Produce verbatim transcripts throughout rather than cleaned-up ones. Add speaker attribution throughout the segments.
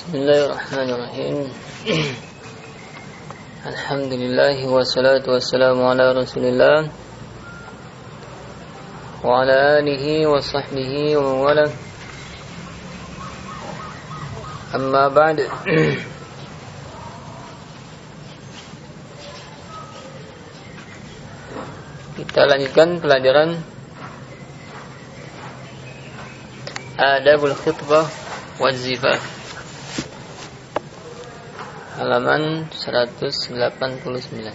Speaker 1: Bismillahirrahmanirrahim. Alhamdulillah wassalatu wassalamu ala Rasulillah wa ala alihi wa sahbihi wa wala. Amma ba'd. Kita lanjutkan pelajaran Adabul Khutbah wa Zifaf, halaman seratus delapan puluh sembilan.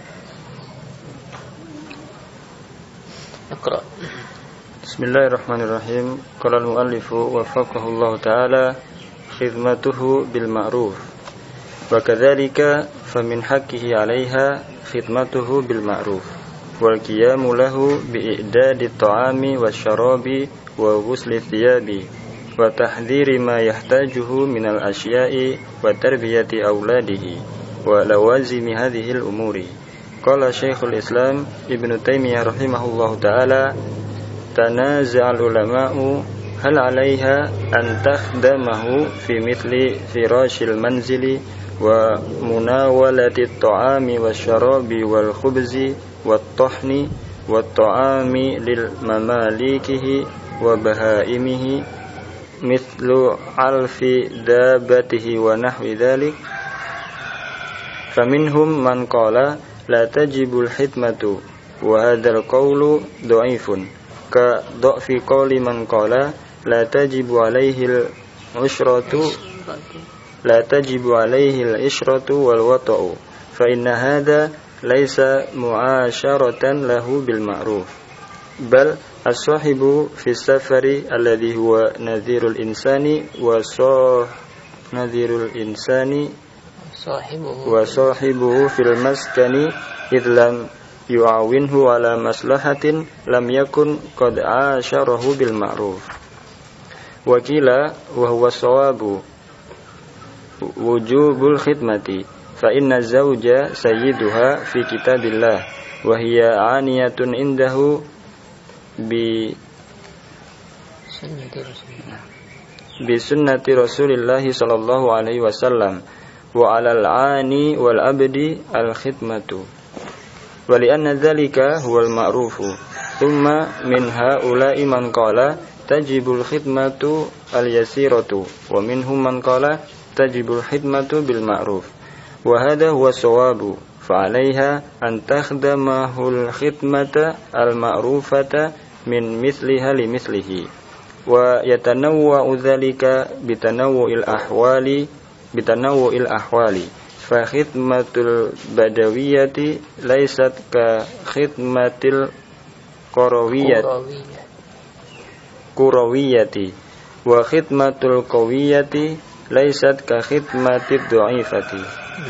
Speaker 1: Iqra.
Speaker 2: Bismillahirrahmanirrahim. Qala al-muallifu waffaqahu Allah ta'ala khidmatuhu bil ma'ruf wa kadzalika famin haqqihi 'alaiha khidmatuhu bil ma'ruf wal qiyamu lahu bi i'dadi at-ta'ami wasyarabi wa ghusli thiyabi wa tahdhiri ma yahtajuhu minal asya'i wa tarbiyati auladihi wa lawazimi hadhihi al-umuri. Qala Syekhul Islam Ibnu Taimiyah rahimahullahu ta'ala, tanaza'al ulama'u hal 'alaiha an takhdamahu fi mithli firashil manzili wa munawalati at-ta'ami wasyarabi wal khubzi wat tahni wat ta'ami lil mamalikihi wa bahaimihi mithlu alfi dabatihi wa nahwi dhalik. Faminhum man qala la tajibul hidmatu wa hadzal qawlu dha'ifun ka dha'fi qawli man qala la tajibu alaihi al-ushratu la tajibu alaihi al-ishratu wal wata'u fa inna hadha laysa mu'asharatan lahu bil ma'ruf bal as-sahibu fi safari alladhi huwa nadhirul insani wa sah nadhirul insani sahibuhu wa sahibuhu fil maskani id lam yu'awinhu ala maslahatin lam yakun qad asharahu bil ma'ruf. Wa qila wa huwa sawabu wujubul khidmati fa inna zawja sayyiduha fi kitabillah wa hiya 'aniyatun indahu bi sunnati Rasulillah bi sunnati Rasulillah sallallahu alaihi wasallam wa 'alal 'ani wal abdi al khidmatu wa li anna dzalika huwal ma'rufu thumma min haula'i man qala tajibul khidmatu al yasiratu wa minhum man qala tajibul khidmatu bil ma'ruf wa hadha huwa sawabu fa 'alaiha an takhdamahul khidmata al ma'rufata min mithliha li mithlihi wa yatanawwa'u dzalika bitanawwu'il ahwali bitanawwu'il ahwali fa khidmatul badawiyati laysat ka khidmatil qarawiyati qurawiyati wa khidmatul qawiyati laysat ka khidmatid dha'ifati.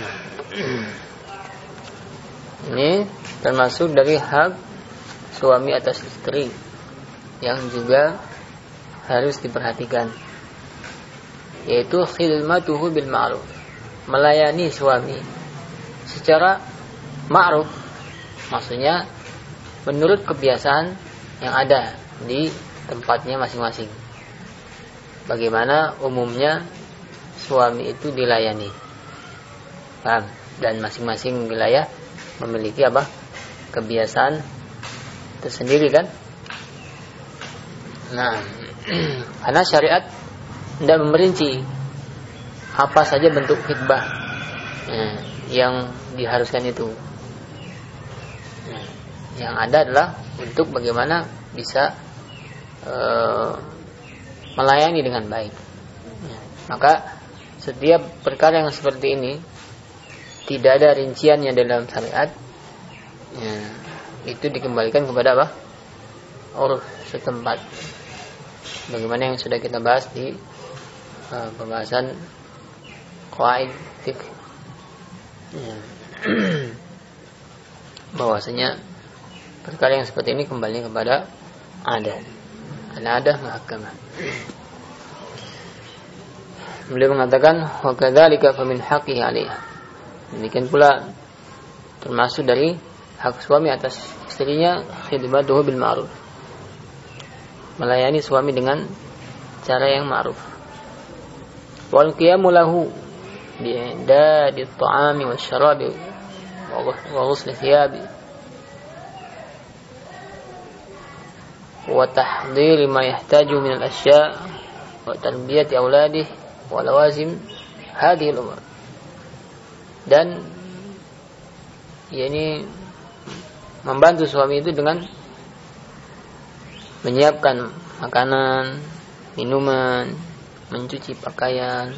Speaker 1: Ini termasuk dari hak suami atas istri yang juga harus diperhatikan, yaitu khidmatuhu bil ma'ruf, melayani suami secara ma'ruf, maksudnya menurut kebiasaan yang ada di tempatnya masing-masing. Bagaimana umumnya suami itu dilayani, paham? Dan masing-masing wilayah memiliki apa? Kebiasaan tersendiri kan? Nah, karena syariat tidak memperinci apa saja bentuk khidbah ya, yang diharuskan itu. Nah, yang ada adalah untuk bagaimana bisa e, melayani dengan baik. Ya, maka setiap perkara yang seperti ini tidak ada rinciannya dalam syariat. Ya, itu dikembalikan kepada apa? Uruf setempat. Bagaimana yang sudah kita bahas di uh, pembahasan qawaid fiqh. Ya. Bahwasanya perkara yang seperti ini kembali kepada adat. Karena adat mahkamah. Beliau mengatakan wa kadzalika famin haqqihi 'alaiha. Demikian pula termasuk dari hak suami atas istrinya khidmatuhu bil ma'ruf, melayani suami dengan cara yang ma'ruf. Wal qiyamu lahu بإعداد الطعام والشراب وغسل الثياب وتحضير ما يحتاج من الأشياء وتربية أولاده ولوازم هذه الأمور. Dan yakni membantu suami itu dengan menyiapkan makanan, minuman, mencuci pakaian,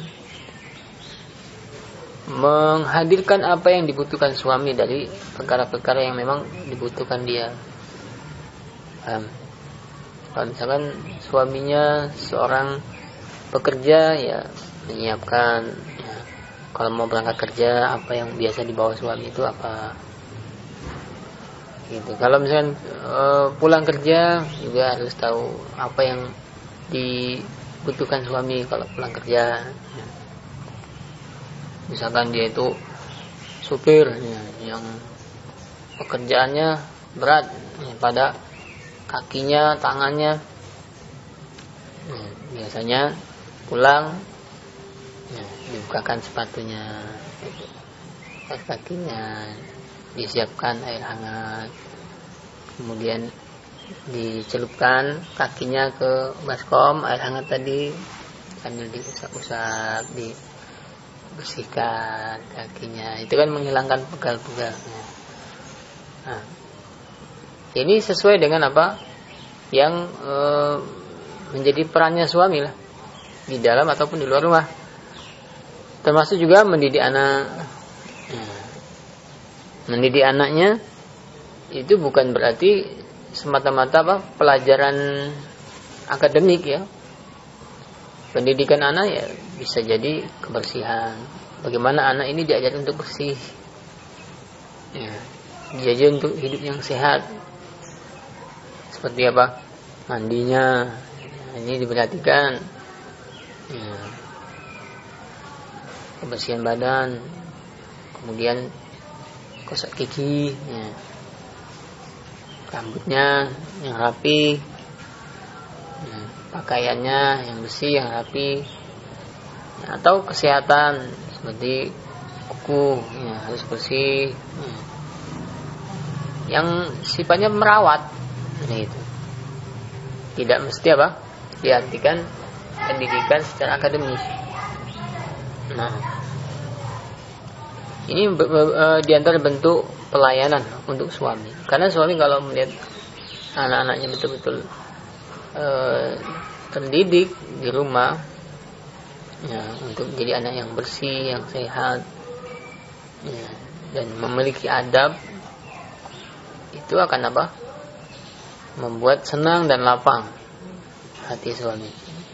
Speaker 1: menghadirkan apa yang dibutuhkan suami dari perkara-perkara yang memang dibutuhkan dia. Paham? Kalau misalkan suaminya seorang pekerja, ya menyiapkan, ya, kalau mau berangkat kerja apa yang biasa dibawa suami itu apa, gitu. Kalau misalkan e, pulang kerja juga harus tahu apa yang dibutuhkan suami kalau pulang kerja. Ya. Misalkan dia itu supir, ya, yang pekerjaannya berat, ya, pada kakinya, tangannya, ya, biasanya pulang, ya, dibukakan sepatunya, gitu. Pas kakinya disiapkan air hangat, kemudian dicelupkan kakinya ke baskom air hangat tadi, sambil diusap-usap, dibersihkan kakinya, itu kan menghilangkan pegal-pegal. Nah, ini sesuai dengan apa yang e, menjadi perannya suami lah, di dalam ataupun di luar rumah. Termasuk juga mendidik anak. Mendidik anaknya itu bukan berarti semata-mata apa pelajaran akademik, ya. Pendidikan anak ya bisa jadi kebersihan. Bagaimana anak ini diajar untuk bersih, ya, diajar untuk hidup yang sehat. Seperti apa? Mandinya, ini diperhatikan, ya. Kebersihan badan, kemudian gosok gigi, ya. Rambutnya yang rapi, ya. Pakaiannya yang bersih, yang rapi, ya. Atau kesehatan seperti kuku, ya, harus bersih, ya. Yang sifatnya merawat, itu tidak mesti apa diartikan pendidikan secara akademis. Nah, ini be- be- e, diantara bentuk pelayanan untuk suami. Karena suami kalau melihat anak-anaknya betul-betul e, terdidik di rumah, ya, untuk jadi anak yang bersih, yang sehat, ya, dan memiliki adab, itu akan apa? Membuat senang dan lapang hati suami.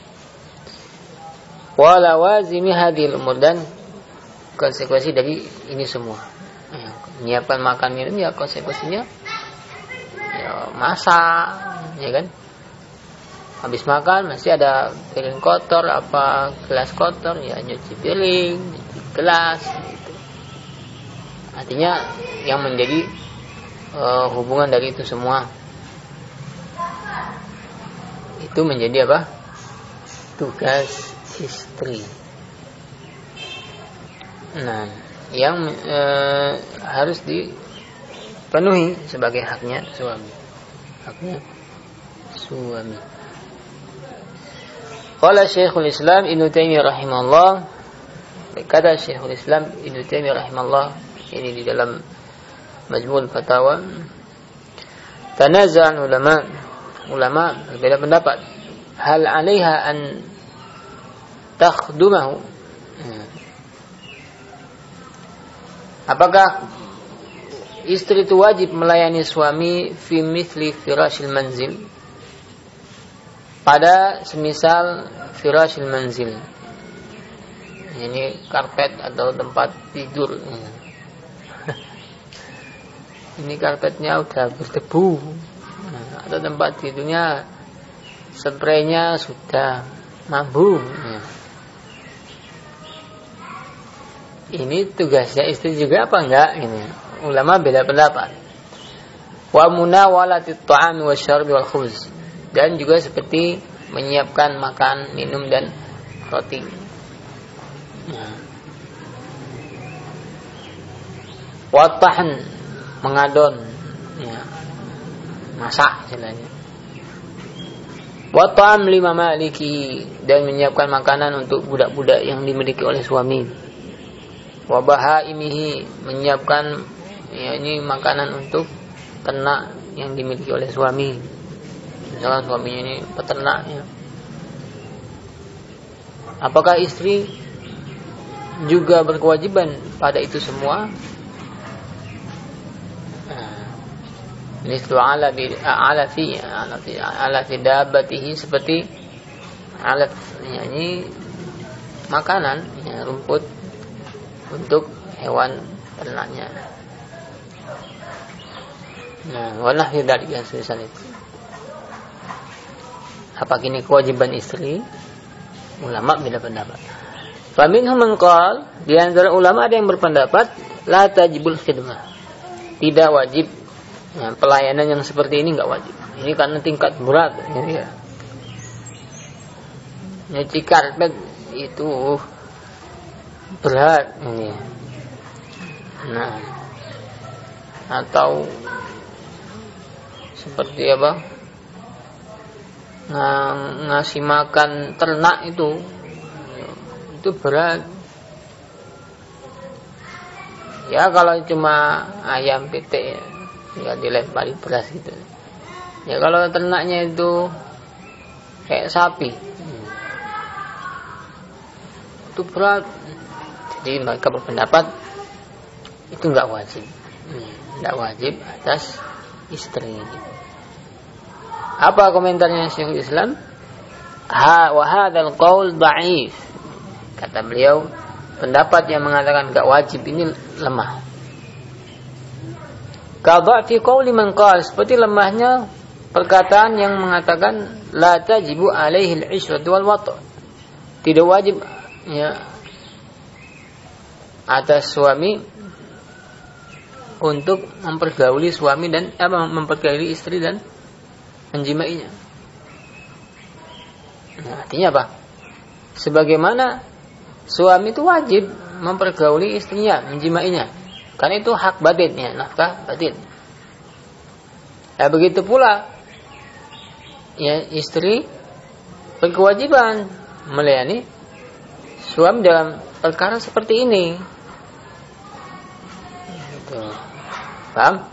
Speaker 1: Walawazimi hadhil umur, dan konsekuensi dari ini semua. Ya, menyiapkan makan minum, ya konsekuensinya ya masak, ya kan? Habis makan masih ada piring kotor, apa gelas kotor, ya nyuci piring, nyuci gelas, gitu. Artinya yang menjadi uh, hubungan dari itu semua itu menjadi apa? Tugas istri. Nah, yang e, harus dipenuhi sebagai haknya suami. Haknya suami. Qala Syekhul Islam Ibnu Taimiyah rahimahullah, berkata Syekhul Islam Ibnu Taimiyah rahimahullah ini di dalam Majmu'ul Fatawa, tanaza'an ulama ulama berbeda pendapat, hal 'alaiha an takhdumahu, apakah istri itu wajib melayani suami fi mithli firashil manzil, pada semisal firashil manzil, ini karpet atau tempat tidur. Ini karpetnya udah berdebu, atau tempat tidurnya spraynya sudah mambu. Ini tugasnya istri juga apa enggak? Ini ulama beda pendapat. Wa munawalatit ta'am wasyarbi wal khubz, dan juga seperti menyiapkan makan, minum dan roti. Nah, Watahn, mengadon, ya, masak istilahnya. Wat'am lima maliki, dan menyiapkan makanan untuk budak-budak yang dimiliki oleh suami. Wabahaimihi, menyiapkan ya, ini makanan untuk ternak yang dimiliki oleh suami. Misalkan suaminya ini peternak ya. Apakah istri juga berkewajiban pada itu semua? Mislu ala bi ala fi ala fi ala fi dabbatihi, seperti alat ya, ini makanan ya, rumput untuk hewan ternaknya. Nah, walah tidak diasal itu. Apa ini kewajiban istri? Ulama beda pendapat. Faminhum man qala, di antara ulama ada yang berpendapat la tajibul khidmah. Tidak wajib ya, pelayanan yang seperti ini enggak wajib. Ini karena tingkat berat ya. Nyuci karpet itu berat ini. Nah, atau seperti apa? Ng- ngasih makan ternak itu itu berat. Ya kalau cuma ayam pitik ya, tinggal dilempari beras gitu. Ya kalau ternaknya itu kayak sapi, itu berat. Jadi mereka berpendapat itu enggak wajib, enggak wajib atas istri. Apa komentarnya Syekhul Islam? Ha wa hadzal qaul dha'if. Kata beliau, pendapat yang mengatakan enggak wajib ini lemah. Ka dha'fi qauli man qala, seperti lemahnya perkataan yang mengatakan la tajibu alaihi al-'ishratu wal wat'. Tidak wajib ya atas suami untuk mempergauli suami dan apa mempergauli istri dan menjimainya. Nah, artinya apa? Sebagaimana suami itu wajib mempergauli istrinya, menjimainya, karena itu hak batinnya, nafkah batin. Nah, begitu pula ya istri berkewajiban melayani suami dalam perkara seperti ini. Gitu. Paham?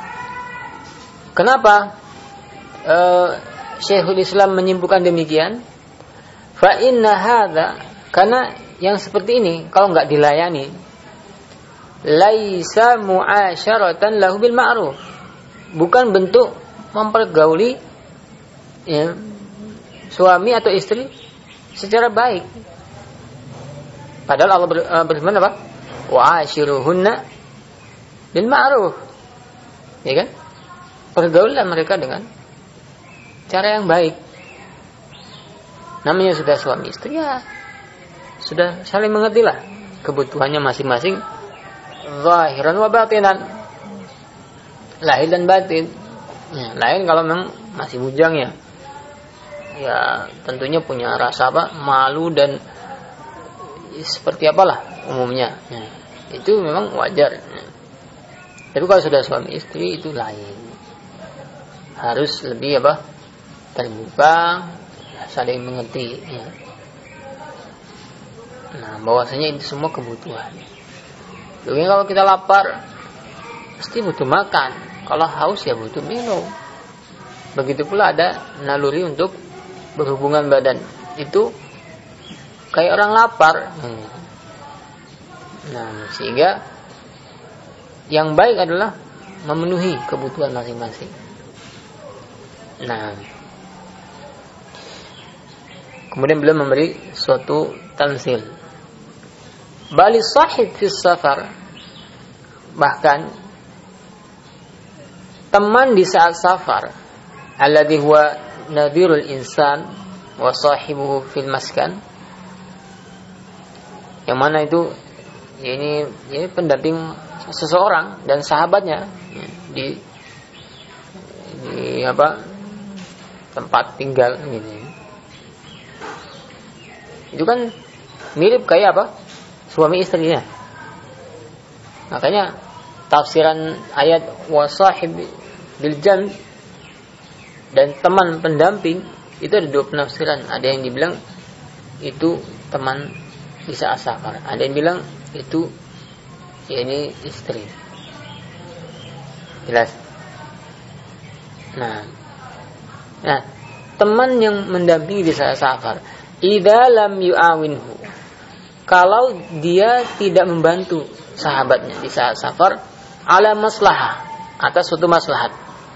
Speaker 1: Kenapa uh, Syekhul Islam menyimpulkan demikian? Fa inna hadza, karena yang seperti ini kalau enggak dilayani laisa mu'asyaratan lahu bil ma'ruf, bukan bentuk mempergauli ya, suami atau istri secara baik. Padahal Allah ber, uh, berfirman apa? Wa ashiruhunna bil ma'ruf. Ya kan? Pergaulilah mereka dengan cara yang baik. Namanya sudah suami istri ya, sudah saling mengertilah kebutuhannya masing-masing, zahiran wa batinan, lahir dan batin. Ya, lain kalau memang masih bujang ya, ya tentunya punya rasa apa, malu dan seperti apalah umumnya. Ya, itu memang wajar. Ya. Tapi kalau sudah suami istri itu lain, harus lebih apa, terbuka, saling mengerti. Ya. Nah, bahwasanya itu semua kebutuhan. Jadi kalau kita lapar, pasti butuh makan. Kalau haus ya butuh minum. Begitu pula ada naluri untuk berhubungan badan. Itu kayak orang lapar. Nah, sehingga yang baik adalah memenuhi kebutuhan masing-masing. Nah, kemudian beliau memberi suatu tansil. Bali sahib fis safar, bahkan teman di saat safar, alladhi huwa nadhirul insan wa sahibuhu fil maskan, yang mana itu ya ini ya pendamping seseorang dan sahabatnya ya, di di apa tempat tinggal gitu. Itu kan mirip kayak apa? Suami istrinya. Makanya tafsiran ayat wasahib bil jan dan teman pendamping itu ada dua penafsiran. Ada yang dibilang itu teman di saat safar, ada yang bilang itu ya ini istri. Jelas. Nah, nah teman yang mendampingi di saat safar, idza lam yu'awinhu, kalau dia tidak membantu sahabatnya di saat safar, ala maslahah, atas suatu maslahat,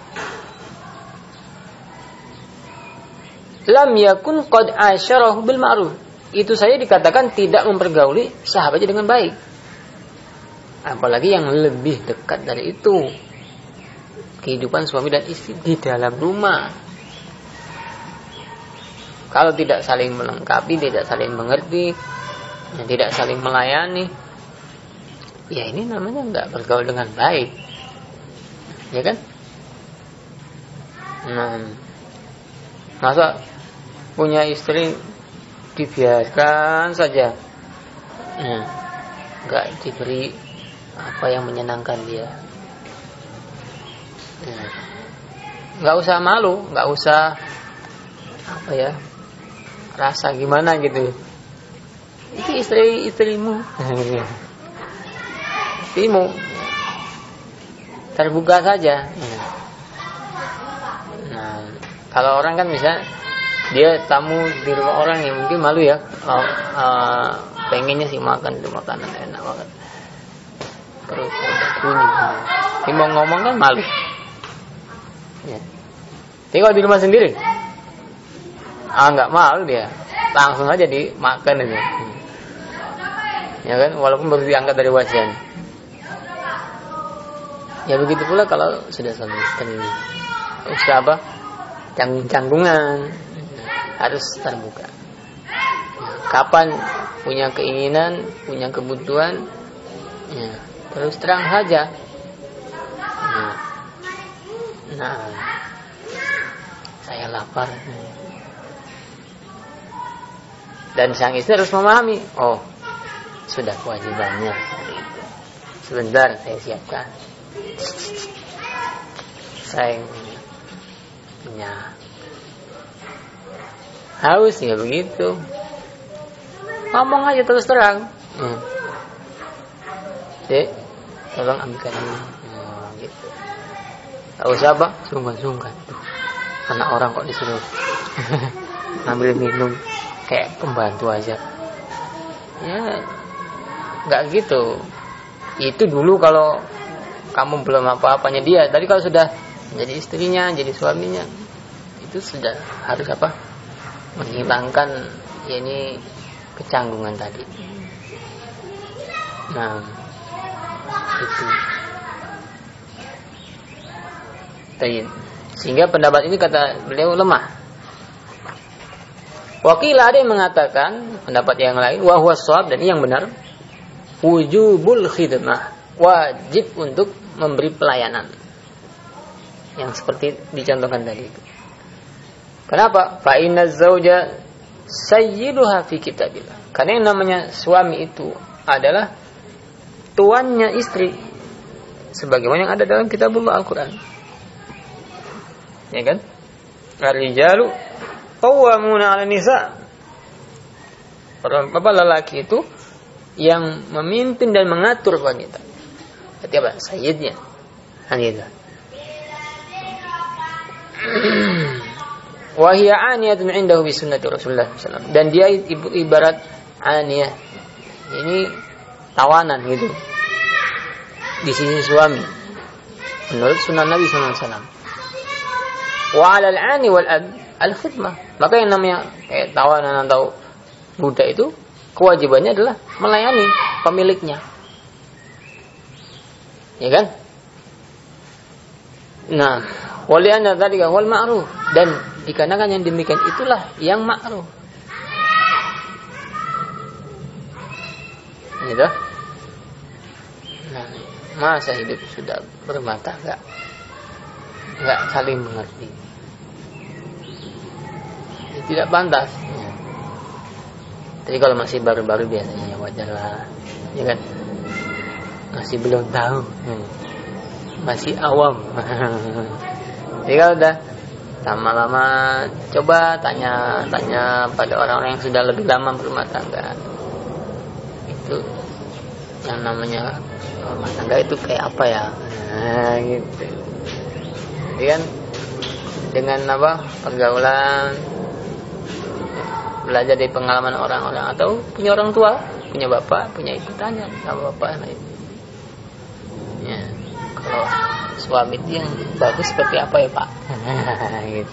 Speaker 1: lam yakun qad asyarahu bil ma'ruf, itu saya dikatakan tidak mempergauli sahabatnya dengan baik. Apalagi yang lebih dekat dari itu, kehidupan suami dan istri di dalam rumah. Kalau tidak saling melengkapi, tidak saling mengerti, tidak saling melayani, ya ini namanya nggak bergaul dengan baik, ya kan? Nah, masa punya istri dibiarkan saja, nah, nggak diberi apa yang menyenangkan dia. Nah, nggak usah malu, nggak usah apa ya, rasa gimana gitu. Itu istri istrimu, istrimu, terbuka saja. Nah, kalau orang kan bisa dia tamu di rumah orang yang mungkin malu ya, oh, uh, pengennya sih makan itu makanan enak banget, perut bunyi, tapi mau ngomong kan malu. Ya. Tapi kalau di rumah sendiri, ah nggak malu dia, langsung aja dimakan itu, ya kan, walaupun baru diangkat dari wajan. Ya begitu pula kalau sudah suami istri, sudah apa, canggung-canggungan, harus terbuka. Kapan punya keinginan, punya kebutuhan, ya, terus terang saja. Ya. Nah, saya lapar. Dan sang istri harus memahami, oh, sudah kewajibannya. Sebentar saya siapkan. Saya punya haus ya begitu. Ngomong aja terus terang. Hmm. Dek, tolong ambilkan ini. Hmm, gitu. Gak usah apa, sungkan-sungkan. Tuh, anak orang kok disuruh ambil minum kayak pembantu aja. Ya, nggak gitu. Itu dulu kalau kamu belum apa-apanya dia. Tapi kalau sudah menjadi istrinya, jadi suaminya, itu sudah harus apa? Menghilangkan ya ini kecanggungan tadi. Nah, itu. Sehingga pendapat ini kata beliau lemah. Wakil ada yang mengatakan pendapat yang lain, wa huwa shawab, dan ini yang benar, wujubul khidmah, wajib untuk memberi pelayanan, yang seperti dicontohkan tadi itu. Kenapa? Fa inna zauja sayyiduha fi kitabillah. Karena yang namanya suami itu adalah tuannya istri, sebagaimana yang ada dalam kitabullah Al-Quran. Ya kan? Ar-rijalu qawwamuna 'ala nisa. Orang apa lelaki itu yang memimpin dan mengatur wanita. Berarti apa? Sayyidnya. Anida. Wa hiya 'aniyatun 'indahu bi sunnati Rasulullah sallallahu alaihi wasallam. Dan dia ibarat 'aniyah. Ini tawanan gitu. Di sisi suami. Menurut sunnah Nabi sallallahu alaihi wasallam. Wa 'alal 'ani wal ab al-khidmah. Maka yang namanya kayak tawanan atau budak itu kewajibannya adalah melayani pemiliknya. Ya kan? Nah, wali anna dzalika wal ma'ruf, dan dikarenakan yang demikian itulah yang ma'ruf. Gitu. Nah, masa hidup sudah berumah tangga enggak saling mengerti, tidak pantas. Jadi kalau masih baru-baru biasanya wajar lah, ya kan, masih belum tahu. Hmm. masih awam. Jadi kalau udah lama-lama coba tanya-tanya pada orang-orang yang sudah lebih lama berumah tangga. Itu yang namanya rumah tangga itu kayak apa ya? Nah, gitu. Jadi kan dengan apa? Pergaulan, belajar dari pengalaman orang-orang atau punya orang tua, punya bapak, punya ibu, tanya sama bapak nah itu. Ya, kalau suami itu yang bagus seperti apa ya Pak? Gitu.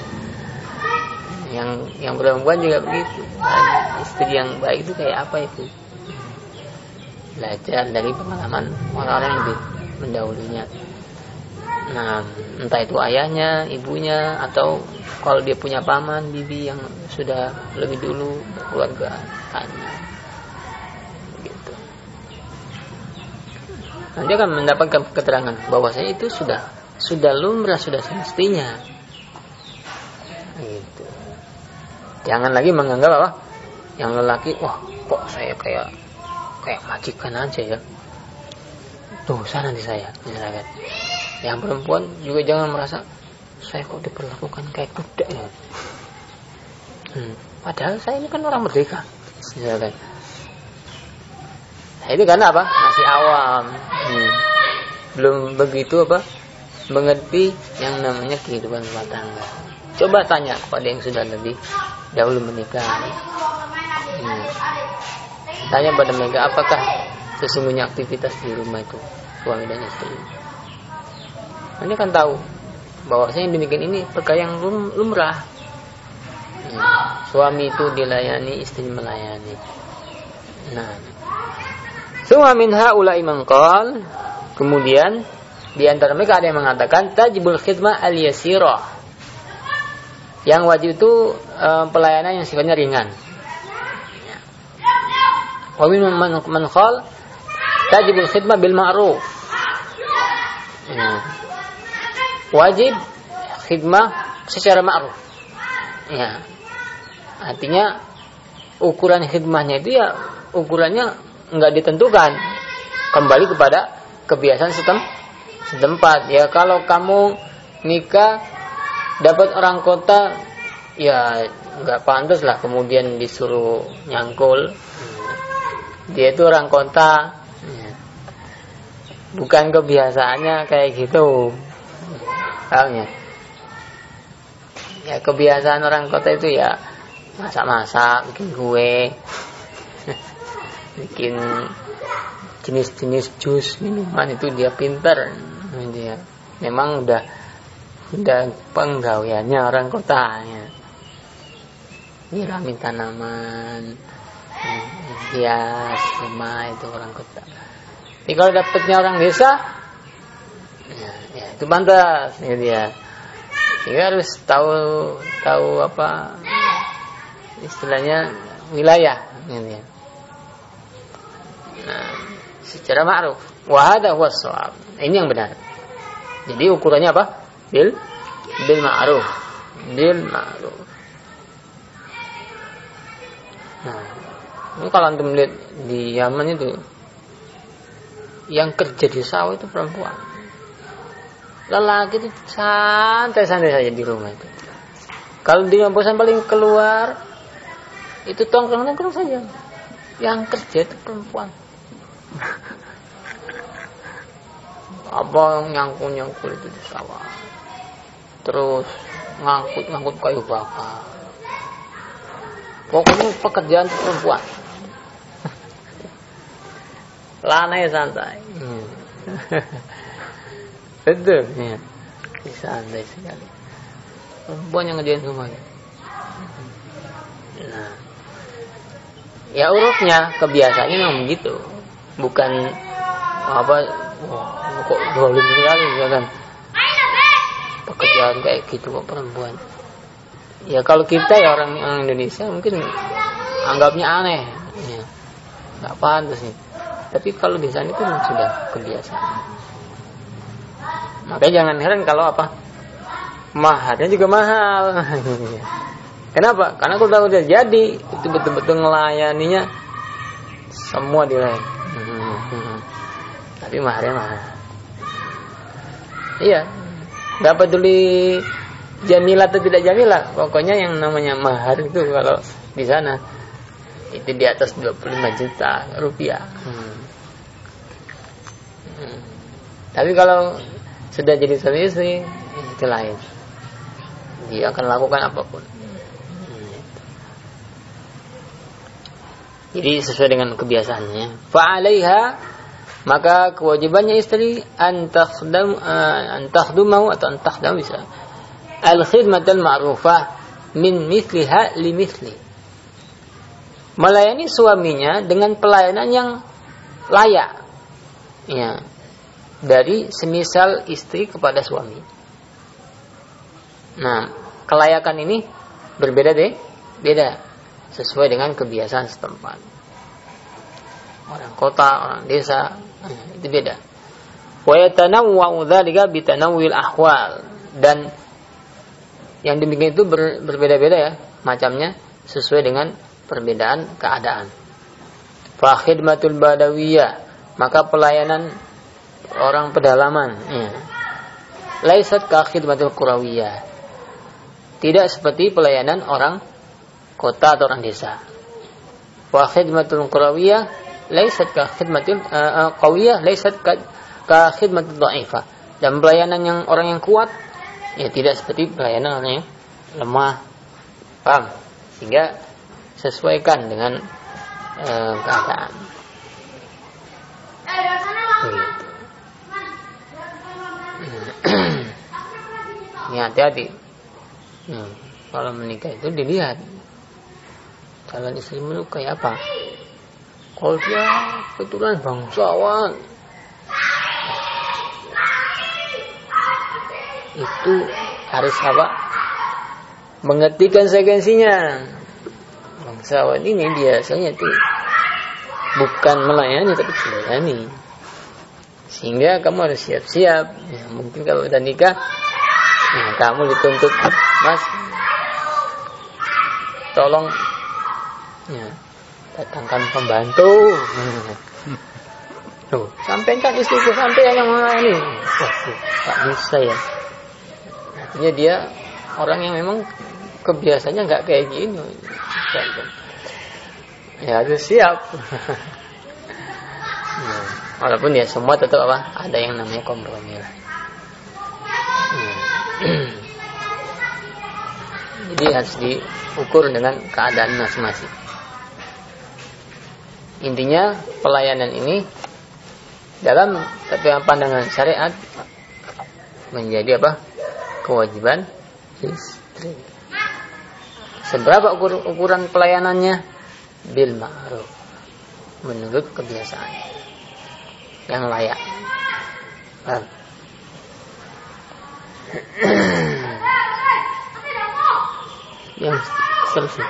Speaker 1: Yang yang perempuan juga begitu. Istri yang baik itu kayak apa itu? Belajar dari pengalaman orang-orang yang mendahulunya. Nah, entah itu ayahnya, ibunya, atau kalau dia punya paman, bibi yang sudah lebih dulu berkeluarga, tanya. Gitu. Nanti akan mendapatkan keterangan bahwasanya itu sudah sudah lumrah, sudah semestinya. Gitu. Jangan lagi menganggap apa? Yang lelaki, wah, kok saya kayak kayak majikan aja ya. Dosa nanti saya, misalkan. Yang perempuan juga jangan merasa saya kok diperlakukan kayak kuda ya. Hmm. Padahal saya ini kan orang merdeka, misalkan. Nah, itu karena apa? Masih awam, hmm. belum begitu apa? Mengerti yang namanya kehidupan rumah tangga. Coba tanya kepada yang sudah lebih dahulu menikah. Hmm. Tanya pada mereka apakah sesungguhnya aktivitas di rumah itu suami dan istri. Anda kan tahu bahwasanya yang demikian ini perkara yang lum, lumrah. Hmm. Suami itu dilayani, istri melayani. Nah, semua min haula'i man qal. Kemudian di antara mereka ada yang mengatakan tajibul khidmah al-yasirah. Yang wajib itu uh, pelayanan yang sifatnya ringan. Wa min man man qal tajibul khidmah bil ma'ruf. Hmm. Wajib khidmah secara ma'ruf. Ya. Artinya ukuran khidmahnya itu ya ukurannya enggak ditentukan. Kembali kepada kebiasaan setem, setempat. Ya kalau kamu nikah dapat orang kota ya enggak pantas lah kemudian disuruh nyangkul. Dia itu orang kota. Bukan kebiasaannya kayak gitu. Paham ya? Ya kebiasaan orang kota itu ya masak-masak, bikin kue, bikin jenis-jenis jus, minuman itu dia pinter. Dia memang udah udah penggaweannya orang kota ya. Nyiramin tanaman, hias rumah itu orang kota. Jadi kalau dapetnya orang desa ya, ya itu pantas ya dia. Sehingga harus tahu tahu apa istilahnya wilayah ya dia. Nah, secara ma'ruf. Wa hadha huwa shawab. Ini yang benar. Jadi ukurannya apa? Bil bil ma'ruf. Bil ma'ruf. Nah, ini kalau antum lihat di Yaman itu yang kerja di sawah itu perempuan. Lelaki itu santai-santai saja di rumah itu. Kalau dia bosan paling keluar itu tongkrong-tongkrong saja. Yang kerja itu perempuan. Abang nyangkul-nyangkul itu di sawah. Terus ngangkut-ngangkut kayu bakar. Pokoknya pekerjaan itu perempuan. Lanai santai. Hmm. Betul ya. Santai sekali. Perempuan yang ngerjain semuanya. Nah, ya urufnya kebiasaannya memang begitu. Bukan apa oh, kok zalim sekali ya kan. Pekerjaan kayak gitu kok perempuan. Ya kalau kita ya orang, orang Indonesia mungkin anggapnya aneh ya. Enggak pantas nih. Tapi kalau di sana itu sudah kebiasaan. Makanya jangan heran kalau apa? Maharnya juga mahal. Kenapa? Karena aku tahu udah jadi itu betul-betul ngelayaninya semua dilayani. Tapi maharnya mahal. Iya, nggak peduli jamilah atau tidak jamilah, pokoknya yang namanya mahar itu kalau di sana itu di atas dua puluh lima juta rupiah. Hmm. Hmm. Tapi kalau sudah jadi suami istri itu lain, dia akan lakukan apapun. Hmm. Jadi sesuai dengan kebiasaannya. Fa'alaiha, maka kewajibannya istri antakhdam antakhdumahu atau antakhdam bisa al-khidmatul ma'rufah min mithliha li mithli, melayani suaminya dengan pelayanan yang layak, ya, dari semisal istri kepada suami. Nah, kelayakan ini berbeda deh, beda sesuai dengan kebiasaan setempat. Orang kota, orang desa, itu beda. Wa yatanawwa'u dzalika bi tanawwil ahwal, dan yang demikian itu ber, berbeda-beda ya macamnya sesuai dengan perbedaan keadaan. Fa khidmatul badawiyah, maka pelayanan orang pedalaman, ya. Laisat ka khidmatul qurawiyah, tidak seperti pelayanan orang kota atau orang desa. Wa khidmatul qurawiyah laisat ka khidmatul uh, qawiyah laisat ka, ka khidmatul dha'ifah, dan pelayanan yang orang yang kuat ya tidak seperti pelayanan orang yang lemah. Paham? Sehingga sesuaikan dengan e, keadaan. Ini hati-hati. Hmm, kalau menikah itu dilihat calon istri itu kayak apa. Kalau dia keturunan bangsawan, itu harus apa? Mengerti konsekuensinya. Bangsawan ini biasanya itu bukan melayani tapi melayani. Sehingga kamu harus siap-siap. Ya, mungkin kalau udah nikah, nah, kamu dituntut, Mas, tolong ya, datangkan pembantu. Tuh, sampaikan istriku, sampai yang melayani. Wah, tak bisa ya. Artinya dia orang yang memang kebiasaannya nggak kayak gini. Ya harus siap. Ya, walaupun ya semua tetap apa, ada yang namanya kompromi lah. Ya. Jadi harus diukur dengan keadaan masing-masing. Intinya pelayanan ini dalam pandangan syariat menjadi apa? Kewajiban istri. Seberapa ukur, ukuran pelayanannya? Bil ma'ruf, menurut kebiasaan yang layak. Paham? Yang selesai.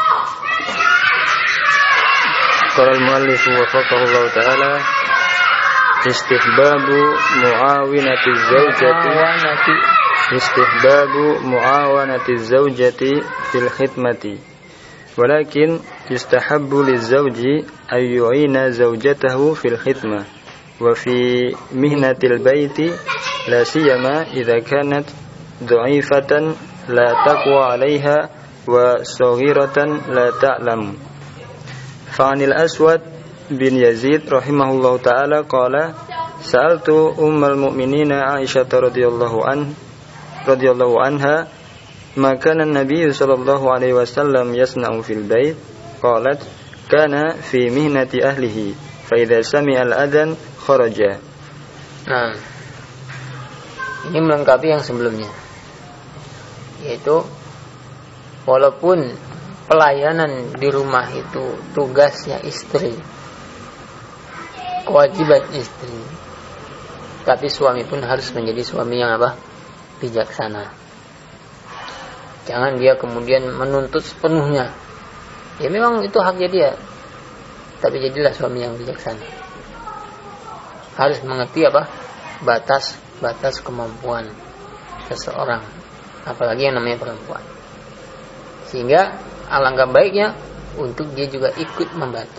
Speaker 2: Qala al-muallif wafaqahullah ta'ala, istihbabu muawinati zawjati istihbabu muawanati zawjati fil khidmati, walakin yustahabbu lizawji ay yu'ina zawjatahu fil khidmah wa fi mihnatil baiti, la siyama idza kanat dha'ifatan la taqwa 'alayha wa saghiratan la ta'lam. Fa'anil Aswad bin Yazid rahimahullahu ta'ala qala sa'altu ummul mu'minina Aisyah radhiyallahu an radhiyallahu anha ma kana an-nabiy sallallahu alaihi wasallam yasna'u fil bait, qalat kana fi mihnati ahlihi fa idza sami'a al-adhan kharaja.
Speaker 1: Nah, ini melengkapi yang sebelumnya, yaitu walaupun pelayanan di rumah itu tugasnya istri, kewajiban istri, tapi suami pun harus menjadi suami yang apa? Bijaksana. Jangan dia kemudian menuntut sepenuhnya. Ya memang itu haknya dia, tapi jadilah suami yang bijaksana. Harus mengerti apa? Batas-batas kemampuan seseorang, apalagi yang namanya perempuan. Sehingga alangkah baiknya untuk dia juga ikut membantu.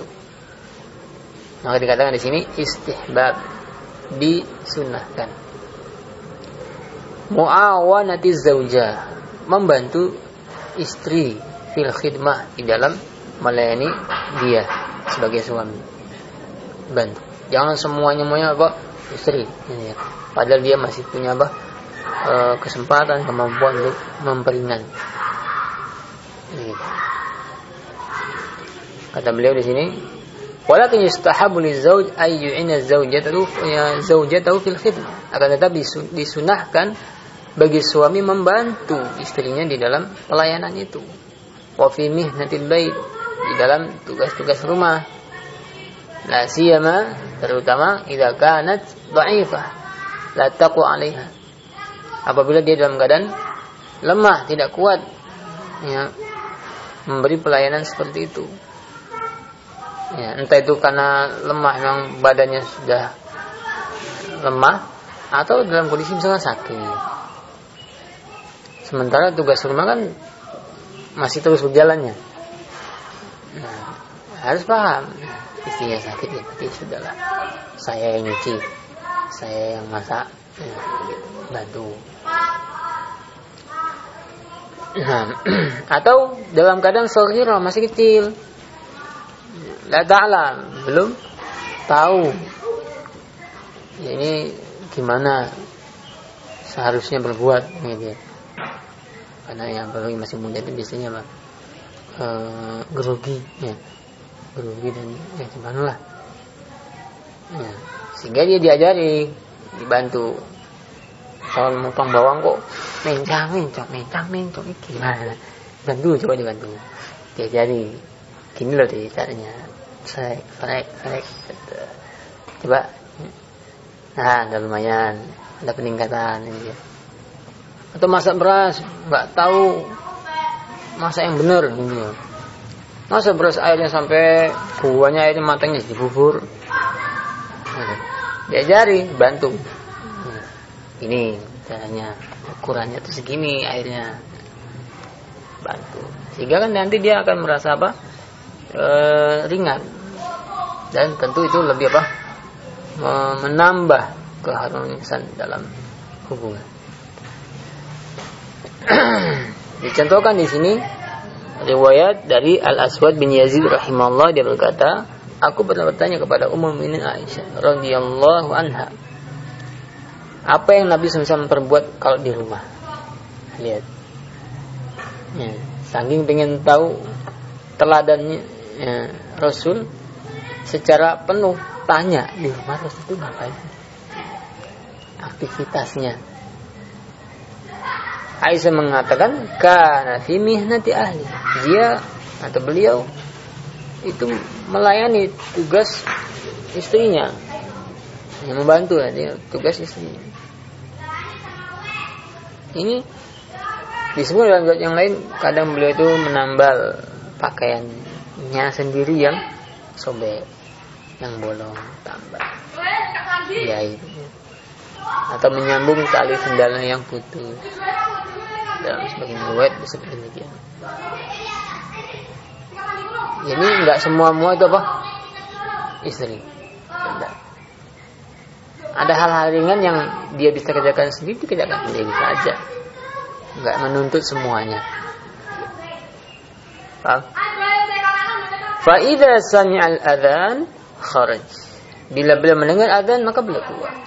Speaker 1: Maka dikatakan di sini istihbab, disunahkan. muawanati zaujah, membantu istri fil khidmah, di dalam melayani dia sebagai suami. Bantu. Jangan semuanya semuanya apa istri, ini ya. Padahal dia masih punya apa e, kesempatan, kemampuan untuk memperingan. Ini. Kata beliau di sini, walakin yustahabu lizauj ay yu'ina zaujatahu ya zaujatahu fil khidmah. Akan tetapi disunahkan bagi suami membantu istrinya di dalam pelayanan itu. Wa fi mihnatil bait, di dalam tugas-tugas rumah. La siyama, terutama idza kanat dha'ifah la taqwa 'alaiha. Apabila dia dalam keadaan lemah, tidak kuat ya memberi pelayanan seperti itu. Ya, entah itu karena lemah, memang badannya sudah lemah, atau dalam kondisi misalnya sakit. Sementara tugas rumah kan masih terus berjalannya. Nah, harus paham, istrinya sakit ya, berarti sudahlah, saya yang nyuci, saya yang masak, ya, bantu. Nah, atau dalam keadaan shaghirah, masih kecil, la ta'lam, belum tahu ya ini gimana seharusnya berbuat gitu ya. Karena yang baru masih muda itu biasanya apa e, grogi ya, grogi dan ya gimana lah ya. Sehingga dia diajari, dibantu. Soal motong bawang kok mencang mencong mencang mencong ini gimana, bantu, coba dibantu, diajari gini loh deh caranya, saya frek frek coba. Nah, ada lumayan, ada peningkatan ini ya. Atau masak beras, nggak tahu masak yang benar ini ya. Masak beras airnya sampai buahnya airnya matangnya jadi bubur. Nah, diajari, bantu. Nah, ini caranya, ukurannya tuh segini airnya, bantu. Sehingga kan nanti dia akan merasa apa? E, ringan, dan tentu itu lebih apa? Menambah keharmonisan dalam hubungan. Dicontohkan di sini riwayat dari Al-Aswad bin Yazid rahimahullah, dia berkata, aku pernah bertanya kepada Ummul Mukminin Aisyah radhiyallahu anha, apa yang Nabi shallallahu alaihi wasallam perbuat kalau di rumah. Lihat ya, saking pengen tahu teladannya ya, Rasul, secara penuh tanya di rumah Rasul itu ngapain, aktivitasnya. Aisyah mengatakan, kana fi mihnati ahli, dia atau beliau itu melayani tugas istrinya, yang membantu ya, dia tugas istrinya. Ini disebut dalam riwayat yang lain, kadang beliau itu menambal pakaiannya sendiri yang sobek, yang bolong, tambah ya itu, atau menyambung tali sendalnya yang putus. Dalam sebagian riwayat disebut demikian. Ini enggak semua semua itu apa? Istri. Tidak. Ada hal-hal ringan yang dia bisa kerjakan sendiri, dikerjakan sendiri saja. Enggak menuntut semuanya. Paham? Fa idza sami'al adzan kharaj. Bila beliau mendengar adzan maka beliau keluar.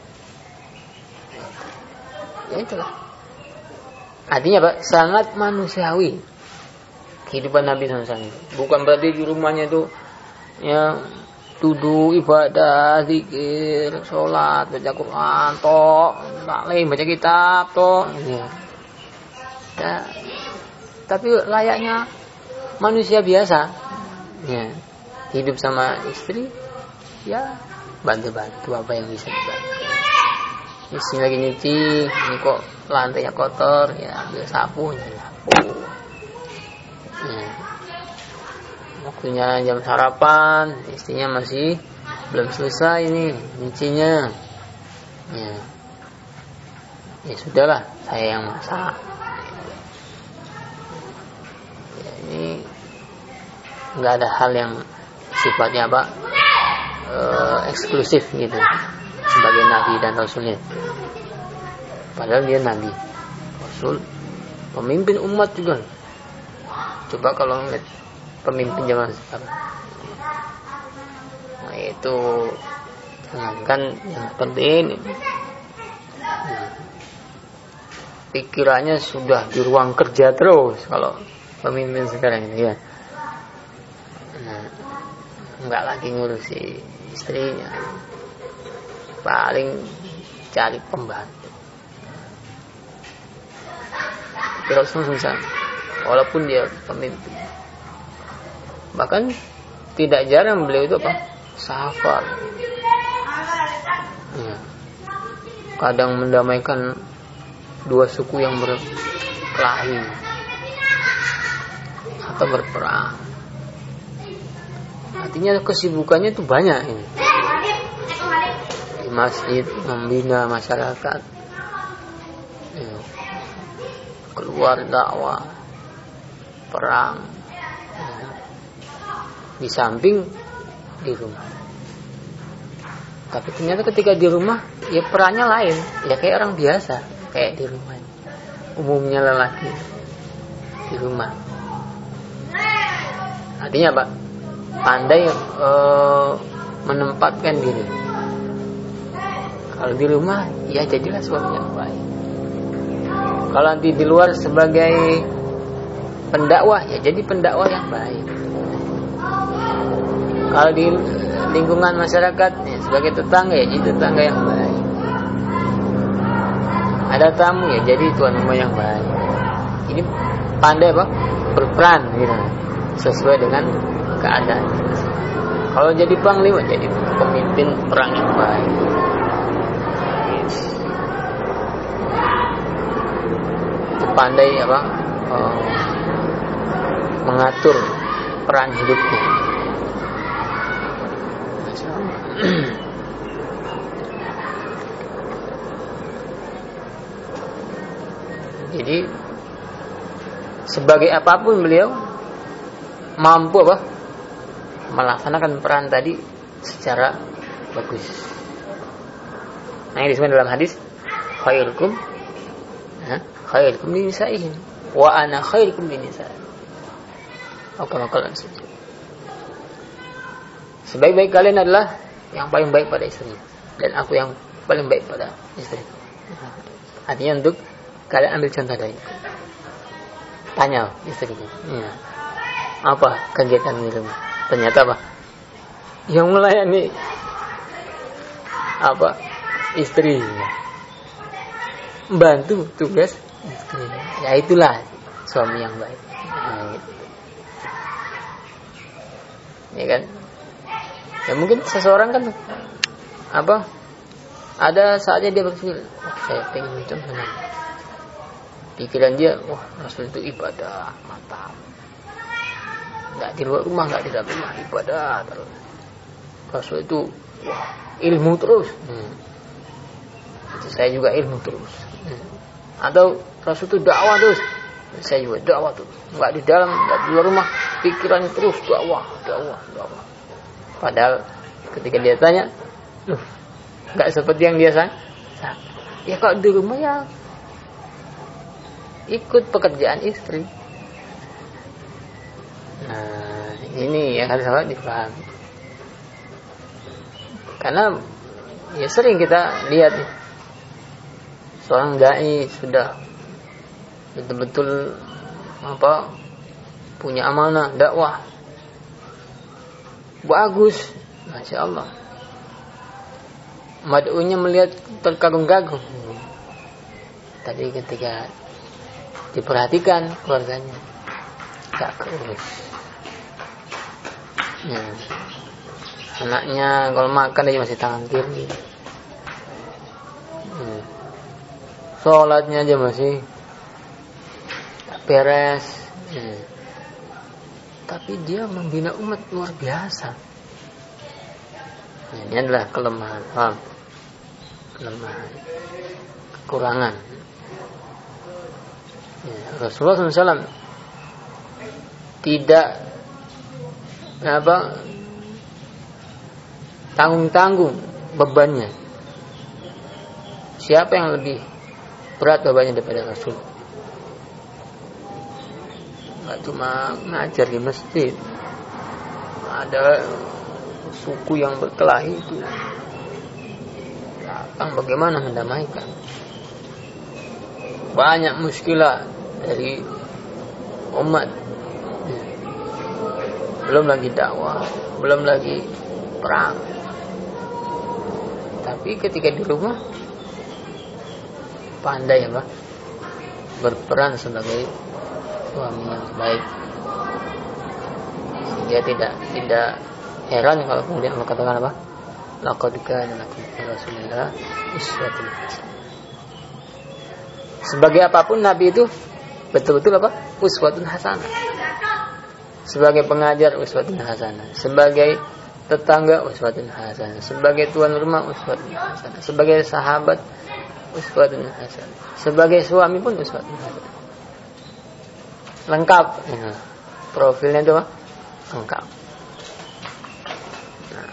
Speaker 1: Ya itulah. Artinya apa? Sangat manusiawi kehidupan Nabi shallallahu alaihi wasallam. Bukan berarti di rumahnya itu ya duduk ibadah, zikir, sholat, baca Quran, tok, taklim, baca kitab, tok. Ya. Ya. Tapi layaknya manusia biasa. Ya. Hidup sama istri, ya bantu-bantu apa yang bisa dibantu. Istri lagi nyuci, ini kok lantainya kotor, ya ambil sapu, ya sapu. Ya. Waktunya jam sarapan, istrinya masih belum selesai ini nyucinya. Ya, ya sudahlah, saya yang masak. Ya, ini nggak ada hal yang sifatnya apa e, eksklusif gitu sebagai Nabi dan Rasulnya. Padahal dia nabi, rasul, pemimpin umat juga. Coba kalau ngeliat pemimpin zaman sekarang, nah itu jangankan yang seperti ini, nah, pikirannya sudah di ruang kerja terus kalau pemimpin sekarang ini ya. Nah, nggak lagi ngurusi istrinya, paling cari pembantu. Terus susah, walaupun dia pemimpin. Bahkan tidak jarang beliau itu apa? Safar. Ya. Kadang mendamaikan dua suku yang berkelahi atau berperang. Artinya kesibukannya itu banyak ini. Di masjid membina masyarakat, ya. Keluar dakwah, perang, ya. Di samping di rumah. Tapi ternyata ketika di rumah ya perannya lain, ya kayak orang biasa, kayak di rumah. Umumnya lelaki di rumah. Artinya apa? Pandai e, menempatkan diri. Kalau di rumah, ya jadilah suami yang baik. Kalau nanti di luar sebagai pendakwah, ya jadi pendakwah yang baik. Kalau di lingkungan masyarakat, ya sebagai tetangga, ya jadi tetangga yang baik. Ada tamu, ya jadi tuan rumah yang baik. Ini pandai apa? Berperan, gitu, sesuai dengan keadaan. Kalau jadi panglima, jadi pemimpin perang yang baik. Itu pandai apa? Oh, mengatur peran hidupnya. Jadi sebagai apapun beliau mampu apa? Melaksanakan peran tadi secara bagus. Nah, ini disebut dalam hadis khairukum ha khairukum li nisa'ihim wa ana khairukum li nisa'ihim. Oke, makalan saja. Sebaik-baik kalian adalah yang paling baik pada istrinya, dan aku yang paling baik pada istri. Artinya untuk kalian ambil contoh dari itu. Tanya istrinya, ya, apa kegiatan di rumah? Ternyata apa? Yang melayani apa? Istrinya, bantu tugas istrinya. Ya itulah suami yang baik. Nah, gitu. Ya kan? Ya mungkin seseorang kan apa? Ada saatnya dia berpikir, wah saya pengen itu benar. Pikiran dia, wah Rasul itu ibadah mantap. Nggak di luar rumah, nggak di dalam rumah, ibadah terus. Rasul itu wah ilmu terus. Hmm. Itu saya juga ilmu terus. Hmm. Atau Rasul itu dakwah terus. Saya juga dakwah terus. Nggak di dalam, nggak di luar rumah, pikirannya terus dakwah, dakwah, dakwah. Padahal ketika dia tanya, loh, nggak seperti yang dia sangka. Ya kalau di rumah ya ikut pekerjaan istri. Nah, ini yang harus sangat dipahami. Karena ya sering kita lihat seorang dai sudah betul-betul apa punya amanah dakwah bagus, masya Allah. Mad'unya melihat terkagum-kagum. Tapi ketika diperhatikan keluarganya tak keurus. Ya. Anaknya kalau makan aja masih tangan kiri. Ya. Sholatnya aja masih tak beres. Ya. Tapi dia membina umat luar biasa. Nah, ini adalah kelemahan, paham? Kelemahan, kekurangan. Ya, Rasulullah shallallahu alaihi wasallam tidak apa tanggung-tanggung bebannya. Siapa yang lebih berat bebannya daripada Rasul. Nggak cuma ngajar di masjid, ada suku yang berkelahi itu datang bagaimana mendamaikan. Banyak muskilah dari umat, belum lagi dakwah, belum lagi perang. Tapi ketika di rumah pandai apa berperan sebagai suami yang baik. Dia tidak tidak heran kalau kemudian Allah katakan apa? Laqad kana lakum fi Rasulillah uswatun hasanah. Sebagai apapun Nabi itu betul-betul apa? Uswatun hasanah. Sebagai pengajar uswatun hasanah, sebagai tetangga uswatun hasanah, sebagai tuan rumah uswatun hasanah, sebagai sahabat uswatun hasanah, sebagai suami pun uswatun hasanah. Lengkap ya. Profilnya itu apa? Lengkap. Nah,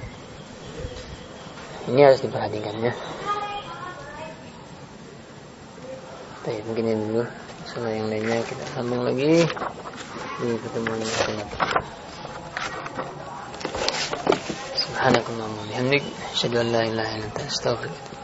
Speaker 1: ini harus diperhatikan ya. Baik, mungkin ini dulu. Soal yang lainnya kita sambung lagi di pertemuan yang akan datang. Subhanakallahumma wa bihamdik, asyhadu an la ilaha illa anta, astaghfiruka.